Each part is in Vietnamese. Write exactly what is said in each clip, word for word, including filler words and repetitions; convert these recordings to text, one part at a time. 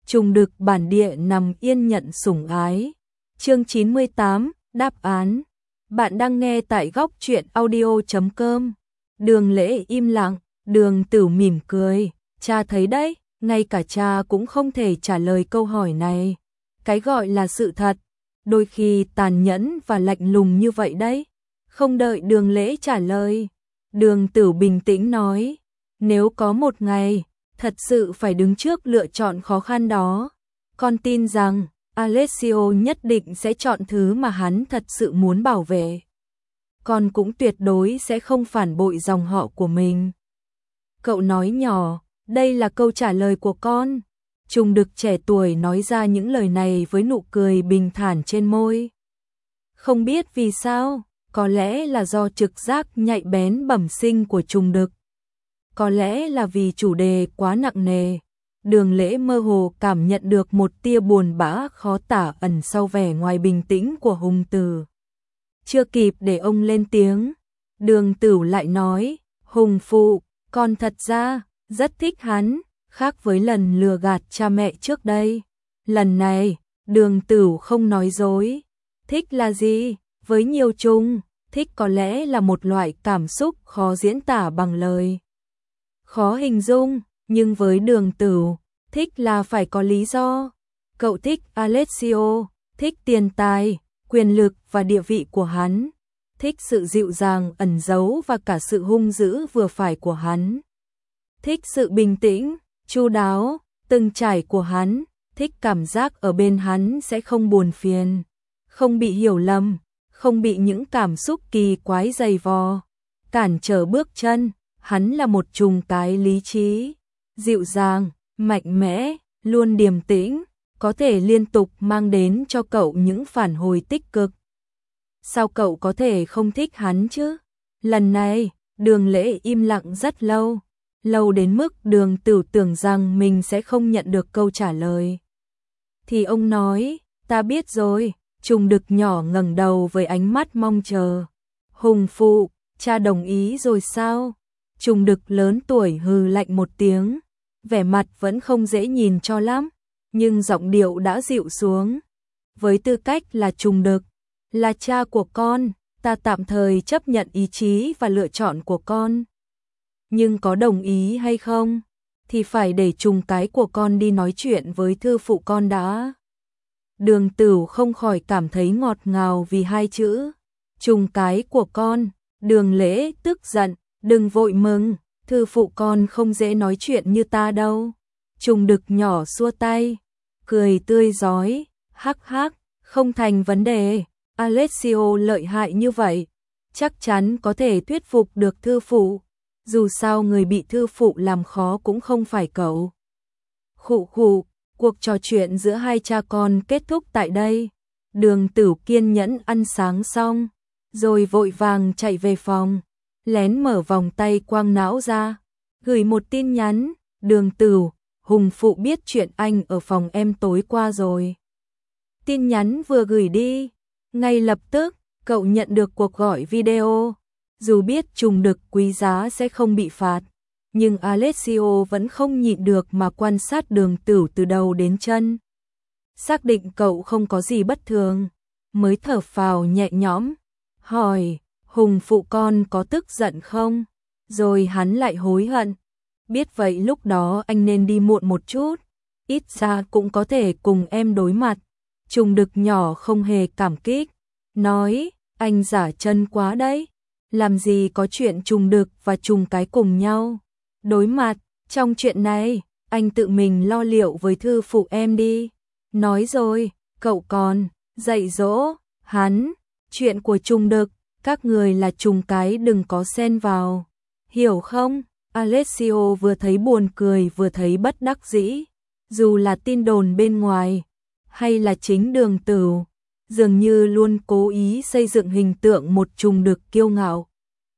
Trùng Đực bản địa nằm yên nhận sủng ái. Chương chín mươi tám, đáp án. Bạn đang nghe tại góc truyện audio chấm com. Đường Lễ im lặng, Đường Tử mỉm cười, cha thấy đấy, ngay cả cha cũng không thể trả lời câu hỏi này. Cái gọi là sự thật, đôi khi tàn nhẫn và lạnh lùng như vậy đấy. Không đợi Đường Lễ trả lời, Đường Tử bình tĩnh nói, nếu có một ngày, thật sự phải đứng trước lựa chọn khó khăn đó, con tin rằng Alessio nhất định sẽ chọn thứ mà hắn thật sự muốn bảo vệ. Con cũng tuyệt đối sẽ không phản bội dòng họ của mình. Cậu nói nhỏ, đây là câu trả lời của con. Trùng Đực trẻ tuổi nói ra những lời này với nụ cười bình thản trên môi. Không biết vì sao, có lẽ là do trực giác nhạy bén bẩm sinh của Trùng Đực. Có lẽ là vì chủ đề quá nặng nề. Đường Lễ mơ hồ cảm nhận được một tia buồn bã khó tả ẩn sau vẻ ngoài bình tĩnh của Hùng Tử. Chưa kịp để ông lên tiếng, Đường Tử lại nói, Hùng phụ, con thật ra rất thích hắn, khác với lần lừa gạt cha mẹ trước đây. Lần này, Đường Tử không nói dối. Thích là gì? Với nhiều chung, thích có lẽ là một loại cảm xúc khó diễn tả bằng lời. Khó hình dung, nhưng với Đường Tử, thích là phải có lý do. Cậu thích Alessio, thích tiền tài, quyền lực và địa vị của hắn, thích sự dịu dàng ẩn giấu và cả sự hung dữ vừa phải của hắn. Thích sự bình tĩnh, chu đáo, từng trải của hắn, thích cảm giác ở bên hắn sẽ không buồn phiền, không bị hiểu lầm, không bị những cảm xúc kỳ quái dày vò, cản trở bước chân. Hắn là một trùng cái lý trí, dịu dàng, mạnh mẽ, luôn điềm tĩnh, có thể liên tục mang đến cho cậu những phản hồi tích cực. Sao cậu có thể không thích hắn chứ? Lần này, Đường Lễ im lặng rất lâu, lâu đến mức Đường Tử tưởng rằng mình sẽ không nhận được câu trả lời. Thì ông nói, ta biết rồi. Trùng Đực nhỏ ngẩng đầu với ánh mắt mong chờ. Hùng phụ, cha đồng ý rồi sao? Trùng Đực lớn tuổi hừ lạnh một tiếng, vẻ mặt vẫn không dễ nhìn cho lắm, nhưng giọng điệu đã dịu xuống. Với tư cách là Trùng Đực, là cha của con, ta tạm thời chấp nhận ý chí và lựa chọn của con. Nhưng có đồng ý hay không, thì phải để trùng cái của con đi nói chuyện với thư phụ con đã. Đường Tử không khỏi cảm thấy ngọt ngào vì hai chữ, trùng cái của con. Đường Lễ tức giận, đừng vội mừng, thư phụ con không dễ nói chuyện như ta đâu. Trùng Đực nhỏ xua tay, cười tươi rói, hắc hắc, không thành vấn đề, Alessio lợi hại như vậy, chắc chắn có thể thuyết phục được thư phụ, dù sao người bị thư phụ làm khó cũng không phải cậu. Khụ khụ, cuộc trò chuyện giữa hai cha con kết thúc tại đây. Đường Tử kiên nhẫn ăn sáng xong, rồi vội vàng chạy về phòng, lén mở vòng tay quang não ra, gửi một tin nhắn, Đường Tử, Hùng phụ biết chuyện anh ở phòng em tối qua rồi. Tin nhắn vừa gửi đi, ngay lập tức, cậu nhận được cuộc gọi video. Dù biết Trùng Đực quý giá sẽ không bị phạt, nhưng Alessio vẫn không nhịn được mà quan sát Đường Tử từ đầu đến chân. Xác định cậu không có gì bất thường, mới thở phào nhẹ nhõm, hỏi, Hùng phụ con có tức giận không? Rồi hắn lại hối hận. Biết vậy lúc đó anh nên đi muộn một chút, ít ra cũng có thể cùng em đối mặt. Trùng Đực nhỏ không hề cảm kích, nói, anh giả chân quá đấy. Làm gì có chuyện Trùng Đực và trùng cái cùng nhau đối mặt, trong chuyện này, anh tự mình lo liệu với thư phụ em đi. Nói rồi, cậu còn dạy dỗ hắn, chuyện của Trùng Đực, các người là trùng cái đừng có xen vào, hiểu không? Alessio vừa thấy buồn cười vừa thấy bất đắc dĩ, dù là tin đồn bên ngoài, hay là chính Đường Tử, dường như luôn cố ý xây dựng hình tượng một Trùng Đực kiêu ngạo,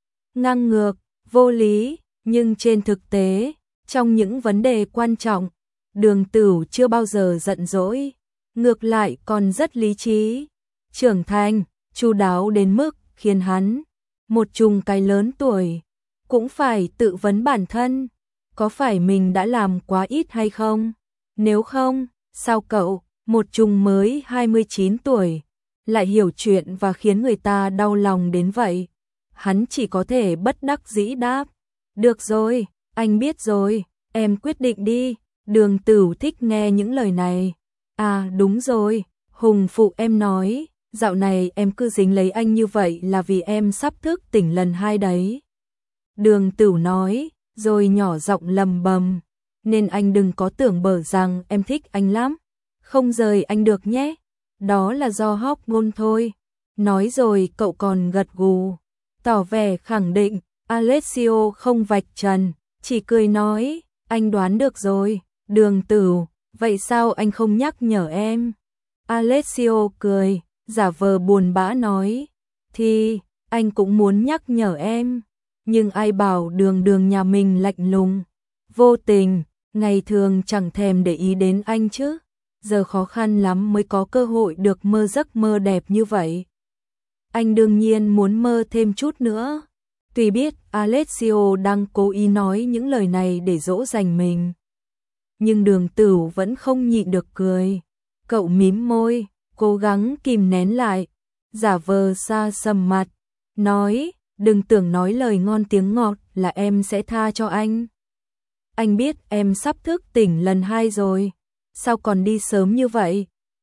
ngang ngược, vô lý, nhưng trên thực tế, trong những vấn đề quan trọng, Đường Tử chưa bao giờ giận dỗi, ngược lại còn rất lý trí, trưởng thành, chu đáo đến mức khiến hắn, một trùng cái lớn tuổi, cũng phải tự vấn bản thân, có phải mình đã làm quá ít hay không? Nếu không, Sao cậu, một trùng mới hai mươi chín tuổi, lại hiểu chuyện và khiến người ta đau lòng đến vậy? Hắn chỉ có thể bất đắc dĩ đáp. Được rồi, anh biết rồi, em quyết định đi. Đường Tửu thích nghe những lời này. À đúng rồi, Hùng phụ em nói, dạo này em cứ dính lấy anh như vậy là vì em sắp thức tỉnh lần hai đấy. Đường Tửu nói, rồi nhỏ giọng lầm bầm, nên anh đừng có tưởng bở rằng em thích anh lắm, không rời anh được nhé, đó là do hormone thôi. Nói rồi cậu còn gật gù, tỏ vẻ khẳng định. Alessio không vạch trần, chỉ cười nói, anh đoán được rồi. Đường Tửu, vậy sao anh không nhắc nhở em? Alessio cười, giả vờ buồn bã nói, thì anh cũng muốn nhắc nhở em, nhưng ai bảo đường đường nhà mình lạnh lùng, vô tình, ngày thường chẳng thèm để ý đến anh chứ, giờ khó khăn lắm mới có cơ hội được mơ giấc mơ đẹp như vậy. Anh đương nhiên muốn mơ thêm chút nữa. Tuy biết Alessio đang cố ý nói những lời này để dỗ dành mình, nhưng Đường Tửu vẫn không nhịn được cười. Cậu mím môi, cố gắng kìm nén lại, giả vờ xa sầm mặt, nói, đừng tưởng nói lời ngon tiếng ngọt là em sẽ tha cho anh. Anh biết em sắp thức tỉnh lần hai rồi, sao còn đi sớm như vậy?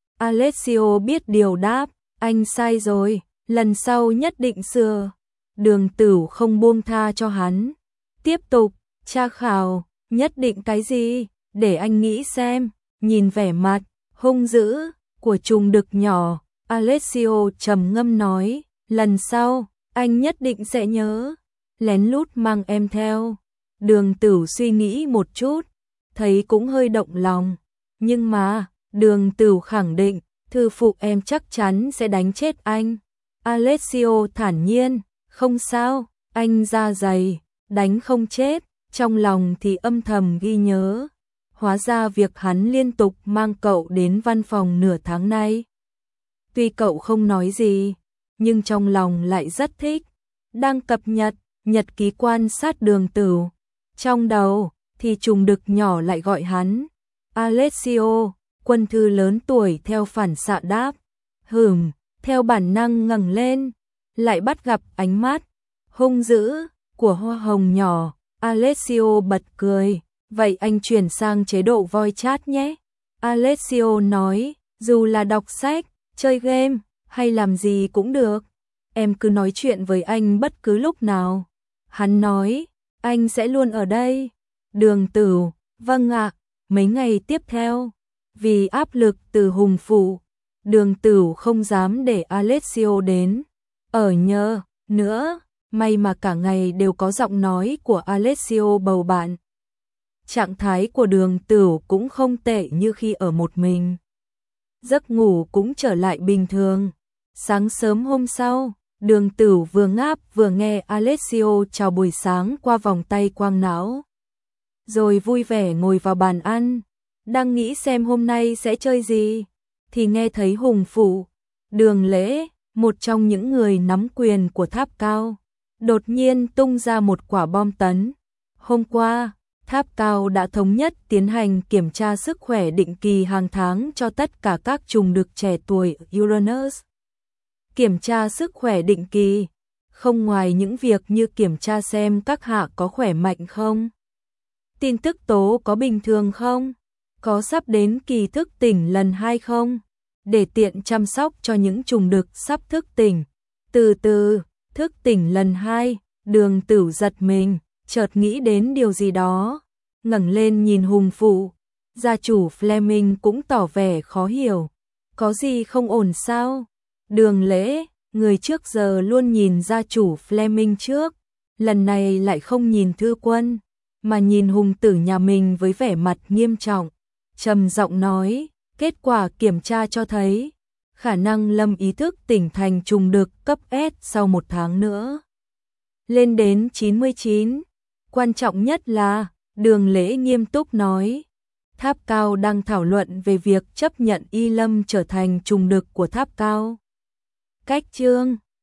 Alessio biết điều đáp, anh sai rồi, lần sau nhất định sửa. Đường Tửu không buông tha cho hắn, tiếp tục tra khảo. Nhất định cái gì? Để anh nghĩ xem. Nhìn vẻ mặt hung dữ của trùng đực nhỏ, Alessio trầm ngâm nói, lần sau anh nhất định sẽ nhớ lén lút mang em theo. Đường Tửu suy nghĩ một chút, thấy cũng hơi động lòng, nhưng mà Đường Tửu khẳng định thư phụ em chắc chắn sẽ đánh chết anh. Alessio thản nhiên, không sao, anh da dày, đánh không chết, trong lòng thì âm thầm ghi nhớ. Hóa ra việc hắn liên tục mang cậu đến văn phòng nửa tháng nay. Tuy cậu không nói gì, nhưng trong lòng lại rất thích. Đang cập nhật, nhật ký quan sát Đường Tửu. Trong đầu, thì trùng đực nhỏ lại gọi hắn. Alessio, quân thư lớn tuổi theo phản xạ đáp. Hửm, theo bản năng ngẩng lên, lại bắt gặp ánh mắt hung dữ của hoa hồng nhỏ. Alessio bật cười, vậy anh chuyển sang chế độ voice chat nhé. Alessio nói, dù là đọc sách, chơi game, hay làm gì cũng được, em cứ nói chuyện với anh bất cứ lúc nào. Hắn nói, anh sẽ luôn ở đây. Đường Tửu, vâng ạ. Mấy ngày tiếp theo, vì áp lực từ Hùng phụ, Đường Tửu không dám để Alessio đến ở nhờ nữa. May mà cả ngày đều có giọng nói của Alessio bầu bạn. Trạng thái của Đường Tửu cũng không tệ như khi ở một mình. Giấc ngủ cũng trở lại bình thường. Sáng sớm hôm sau, Đường Tửu vừa ngáp vừa nghe Alessio chào buổi sáng qua vòng tay quang não. Rồi vui vẻ ngồi vào bàn ăn, đang nghĩ xem hôm nay sẽ chơi gì, thì nghe thấy Hùng phụ, Đường Lễ, một trong những người nắm quyền của Tháp Cao, đột nhiên tung ra một quả bom tấn. Hôm qua, Tháp Cao đã thống nhất tiến hành kiểm tra sức khỏe định kỳ hàng tháng cho tất cả các trùng đực trẻ tuổi Uranus. Kiểm tra sức khỏe định kỳ, không ngoài những việc như kiểm tra xem các hạ có khỏe mạnh không, tin tức tố có bình thường không, có sắp đến kỳ thức tỉnh lần hai không, để tiện chăm sóc cho những trùng đực sắp thức tỉnh. Từ từ, thức tỉnh lần hai, Đường Tửu giật mình, chợt nghĩ đến điều gì đó, ngẩng lên nhìn Hùng phụ. Gia chủ Fleming cũng tỏ vẻ khó hiểu, có gì không ổn sao? Đường Lễ, người trước giờ luôn nhìn gia chủ Fleming trước, lần này lại không nhìn thư quân, mà nhìn Hùng tử nhà mình với vẻ mặt nghiêm trọng, trầm giọng nói, kết quả kiểm tra cho thấy khả năng Lâm ý thức tỉnh thành trùng đực cấp S sau một tháng nữa lên đến chín mươi chín. Quan trọng nhất là, Đường Lễ nghiêm túc nói, Tháp Cao đang thảo luận về việc chấp nhận Y Lâm trở thành trùng đực của Tháp Cao. Cách chương